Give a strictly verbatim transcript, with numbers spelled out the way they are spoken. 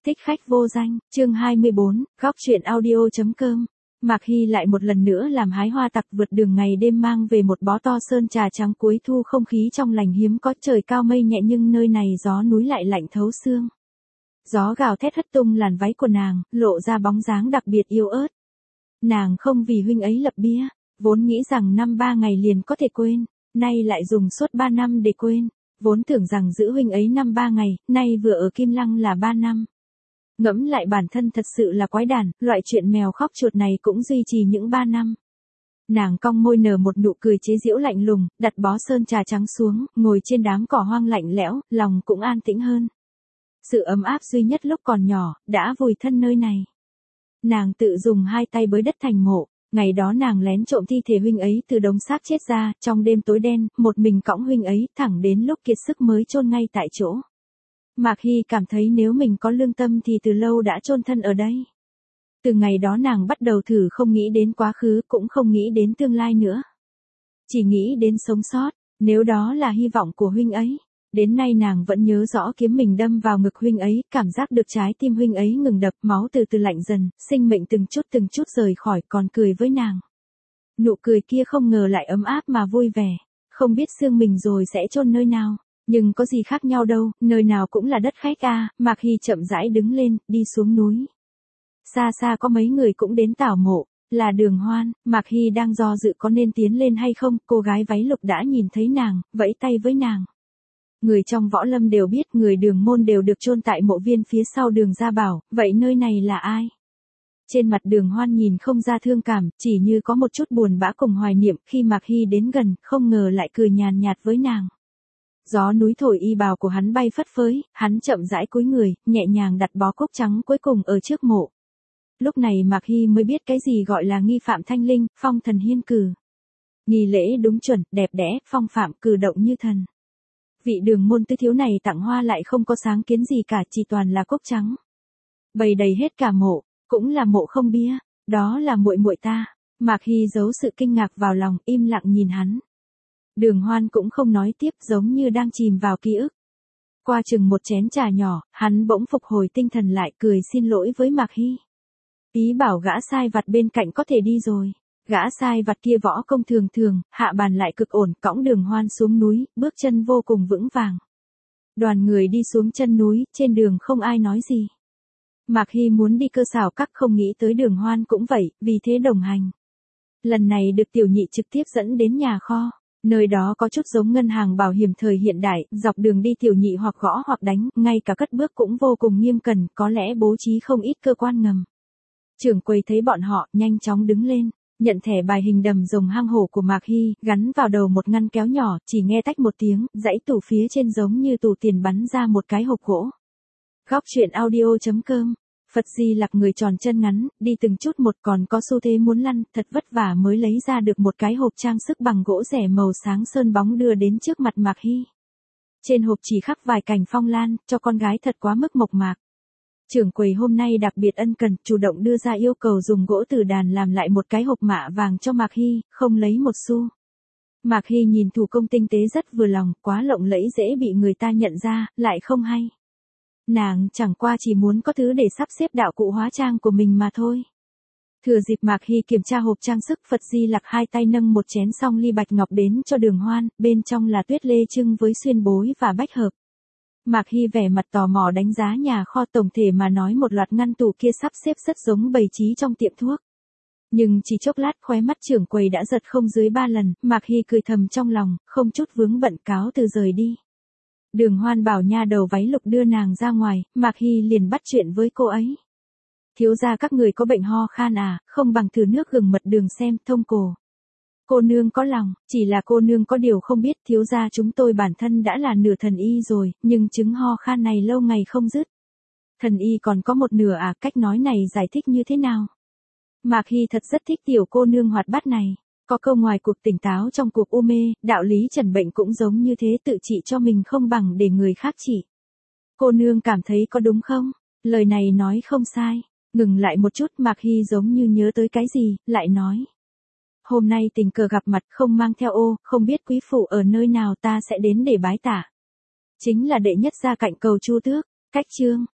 Thích khách vô danh, chương hai mươi bốn, góc truyện audio.com. Mạc Hy lại một lần nữa làm hái hoa tặc vượt đường ngày đêm mang về một bó to sơn trà trắng cuối thu, không khí trong lành hiếm có, trời cao mây nhẹ nhưng nơi này gió núi lại lạnh thấu xương. Gió gào thét hất tung làn váy của nàng, lộ ra bóng dáng đặc biệt yếu ớt. Nàng không vì huynh ấy lập bia, vốn nghĩ rằng năm ba ngày liền có thể quên, nay lại dùng suốt ba năm để quên. Vốn tưởng rằng giữ huynh ấy năm ba ngày, nay vừa ở Kim Lăng là ba năm. Ngẫm lại bản thân thật sự là quái đản, loại chuyện mèo khóc chuột này cũng duy trì những ba năm. Nàng cong môi nở một nụ cười chế giễu lạnh lùng, đặt bó sơn trà trắng xuống, ngồi trên đám cỏ hoang lạnh lẽo, lòng cũng an tĩnh hơn. Sự ấm áp duy nhất lúc còn nhỏ, đã vùi thân nơi này. Nàng tự dùng hai tay bới đất thành mộ. Ngày đó nàng lén trộm thi thể huynh ấy từ đống xác chết ra, trong đêm tối đen, một mình cõng huynh ấy, thẳng đến lúc kiệt sức mới chôn ngay tại chỗ. Mạc Hy cảm thấy nếu mình có lương tâm thì từ lâu đã chôn thân ở đây. Từ ngày đó nàng bắt đầu thử không nghĩ đến quá khứ, cũng không nghĩ đến tương lai nữa. Chỉ nghĩ đến sống sót, nếu đó là hy vọng của huynh ấy. Đến nay nàng vẫn nhớ rõ kiếm mình đâm vào ngực huynh ấy, cảm giác được trái tim huynh ấy ngừng đập, máu từ từ lạnh dần, sinh mệnh từng chút từng chút rời khỏi, còn cười với nàng. Nụ cười kia không ngờ lại ấm áp mà vui vẻ, không biết xương mình rồi sẽ chôn nơi nào, nhưng có gì khác nhau đâu, nơi nào cũng là đất khách a. Mạc Hy chậm rãi đứng lên, đi xuống núi. Xa xa có mấy người cũng đến tảo mộ, là Đường Hoan. Mạc Hy đang do dự có nên tiến lên hay không, cô gái váy lục đã nhìn thấy nàng, vẫy tay với nàng. Người trong võ lâm đều biết người Đường môn đều được chôn tại mộ viên phía sau Đường Gia Bảo, vậy nơi này là ai? Trên mặt Đường Hoan nhìn không ra thương cảm, chỉ như có một chút buồn bã cùng hoài niệm. Khi Mạc Hy đến gần, không ngờ lại cười nhàn nhạt với nàng. Gió núi thổi y bào của hắn bay phất phới, hắn chậm rãi cúi người, nhẹ nhàng đặt bó cúc trắng cuối cùng ở trước mộ. Lúc này Mạc Hy mới biết cái gì gọi là nghi phạm thanh linh, phong thần hiên cử. Nghi lễ đúng chuẩn, đẹp đẽ, phong phạm cử động như thần. Vị Đường môn tứ thiếu này tặng hoa lại không có sáng kiến gì cả, chỉ toàn là cúc trắng. Bày đầy hết cả mộ, cũng là mộ không bia, đó là muội muội ta. Mạc Hy giấu sự kinh ngạc vào lòng, im lặng nhìn hắn. Đường Hoan cũng không nói tiếp, giống như đang chìm vào ký ức. Qua chừng một chén trà nhỏ, hắn bỗng phục hồi tinh thần lại, cười xin lỗi với Mạc Hy. Ý bảo gã sai vặt bên cạnh có thể đi rồi. Gã sai vặt kia võ công thường thường, hạ bàn lại cực ổn, cõng Đường Hoan xuống núi, bước chân vô cùng vững vàng. Đoàn người đi xuống chân núi, trên đường không ai nói gì. Mạc Hy muốn đi cơ xảo các, không nghĩ tới Đường Hoan cũng vậy, vì thế đồng hành. Lần này được tiểu nhị trực tiếp dẫn đến nhà kho. Nơi đó có chút giống ngân hàng bảo hiểm thời hiện đại, dọc đường đi tiểu nhị hoặc gõ hoặc đánh, ngay cả cất bước cũng vô cùng nghiêm cẩn, có lẽ bố trí không ít cơ quan ngầm. Trưởng quầy thấy bọn họ, nhanh chóng đứng lên, nhận thẻ bài hình đầm rồng hang hổ của Mạc Hy, gắn vào đầu một ngăn kéo nhỏ, chỉ nghe tách một tiếng, dãy tủ phía trên giống như tủ tiền bắn ra một cái hộp gỗ. Góc truyện audio.com. Phật Di Lặc người tròn chân ngắn, đi từng chút một, còn có xu thế muốn lăn, thật vất vả mới lấy ra được một cái hộp trang sức bằng gỗ rẻ màu sáng sơn bóng đưa đến trước mặt Mạc Hy. Trên hộp chỉ khắc vài cành phong lan, cho con gái thật quá mức mộc mạc. Trưởng quầy hôm nay đặc biệt ân cần, chủ động đưa ra yêu cầu dùng gỗ tử đàn làm lại một cái hộp mạ vàng cho Mạc Hy, không lấy một xu. Mạc Hy nhìn thủ công tinh tế rất vừa lòng, quá lộng lẫy dễ bị người ta nhận ra, lại không hay. Nàng chẳng qua chỉ muốn có thứ để sắp xếp đạo cụ hóa trang của mình mà thôi. Thừa dịp Mạc Hy kiểm tra hộp trang sức, Phật Di Lặc hai tay nâng một chén song ly bạch ngọc đến cho Đường Hoan, bên trong là tuyết lê trưng với xuyên bối và bách hợp. Mạc Hy vẻ mặt tò mò đánh giá nhà kho, tổng thể mà nói một loạt ngăn tủ kia sắp xếp rất giống bày trí trong tiệm thuốc. Nhưng chỉ chốc lát khóe mắt trưởng quầy đã giật không dưới ba lần, Mạc Hy cười thầm trong lòng, không chút vướng bận cáo từ rời đi. Đường Hoan bảo nha đầu váy lục đưa nàng ra ngoài, Mạc Hy liền bắt chuyện với cô ấy. Thiếu gia các người có bệnh ho khan à, không bằng thử nước gừng mật đường xem, thông cổ. Cô nương có lòng, chỉ là cô nương có điều không biết, thiếu gia chúng tôi bản thân đã là nửa thần y rồi, nhưng chứng ho khan này lâu ngày không dứt. Thần y còn có một nửa à, cách nói này giải thích như thế nào? Mạc Hy thật rất thích tiểu cô nương hoạt bát này. Có câu ngoài cuộc tỉnh táo trong cuộc u mê, đạo lý trần bệnh cũng giống như thế, tự trị cho mình không bằng để người khác trị. Cô nương cảm thấy có đúng không? Lời này nói không sai. Ngừng lại một chút, Mạc Hy giống như nhớ tới cái gì, lại nói. Hôm nay tình cờ gặp mặt, không mang theo ô, không biết quý phụ ở nơi nào, ta sẽ đến để bái tạ. Chính là đệ nhất gia cạnh cầu Chu Tước. Cách chương.